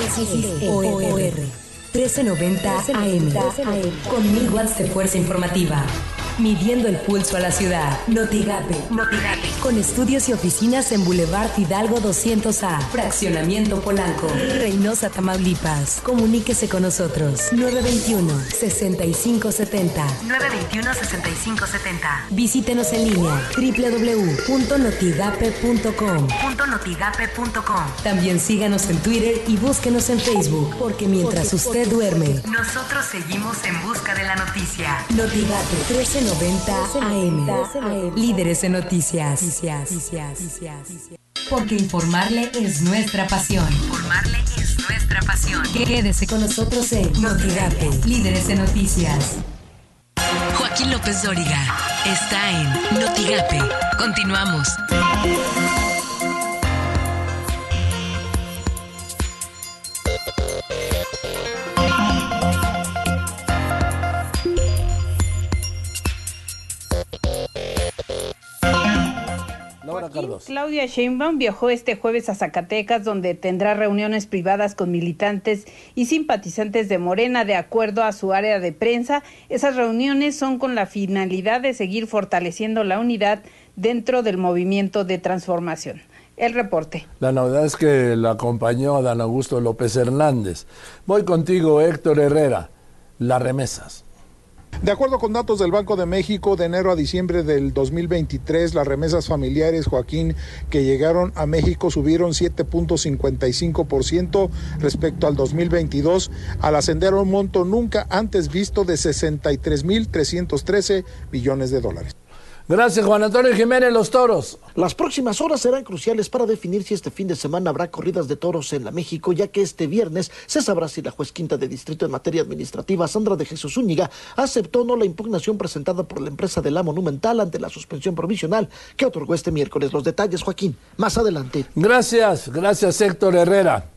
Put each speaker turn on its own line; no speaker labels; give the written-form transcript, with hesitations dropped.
SOR 1390 AM. Con 1000 watts de fuerza informativa. Midiendo el pulso a la ciudad. Notigape. Con estudios y oficinas en Boulevard Hidalgo 200A. Fraccionamiento Polanco. Reynosa, Tamaulipas. Comuníquese con nosotros. 921-6570. Visítenos en línea. www.notigape.com. También síganos en Twitter y búsquenos en Facebook. Porque mientras usted duerme, nosotros seguimos en busca de la noticia. Notigape 1390 AM. Líderes en noticias. Porque informarle es nuestra pasión. Quédese con nosotros en Notigape, Líderes en Noticias.
Joaquín López Dóriga está en Notigape. Continuamos.
Claudia Sheinbaum viajó este jueves a Zacatecas, donde tendrá reuniones privadas con militantes y simpatizantes de Morena, de acuerdo a su área de prensa. Esas reuniones son con la finalidad de seguir fortaleciendo la unidad dentro del movimiento de transformación. El reporte.
La novedad es que la acompañó Dan Augusto López Hernández. Voy contigo, Héctor Herrera. Las remesas.
De acuerdo con datos del Banco de México, de enero a diciembre del 2023, las remesas familiares, Joaquín, que llegaron a México subieron 7.55% respecto al 2022, al ascender a un monto nunca antes visto de 63.313 millones de dólares.
Gracias, Juan Antonio Jiménez. Los toros.
Las próximas horas serán cruciales para definir si este fin de semana habrá corridas de toros en la México, ya que este viernes se sabrá si la juez quinta de distrito en materia administrativa, Sandra de Jesús Zúñiga, aceptó o no la impugnación presentada por la empresa de la Monumental ante la suspensión provisional que otorgó este miércoles. Los detalles, Joaquín, más adelante.
Gracias, Héctor Herrera.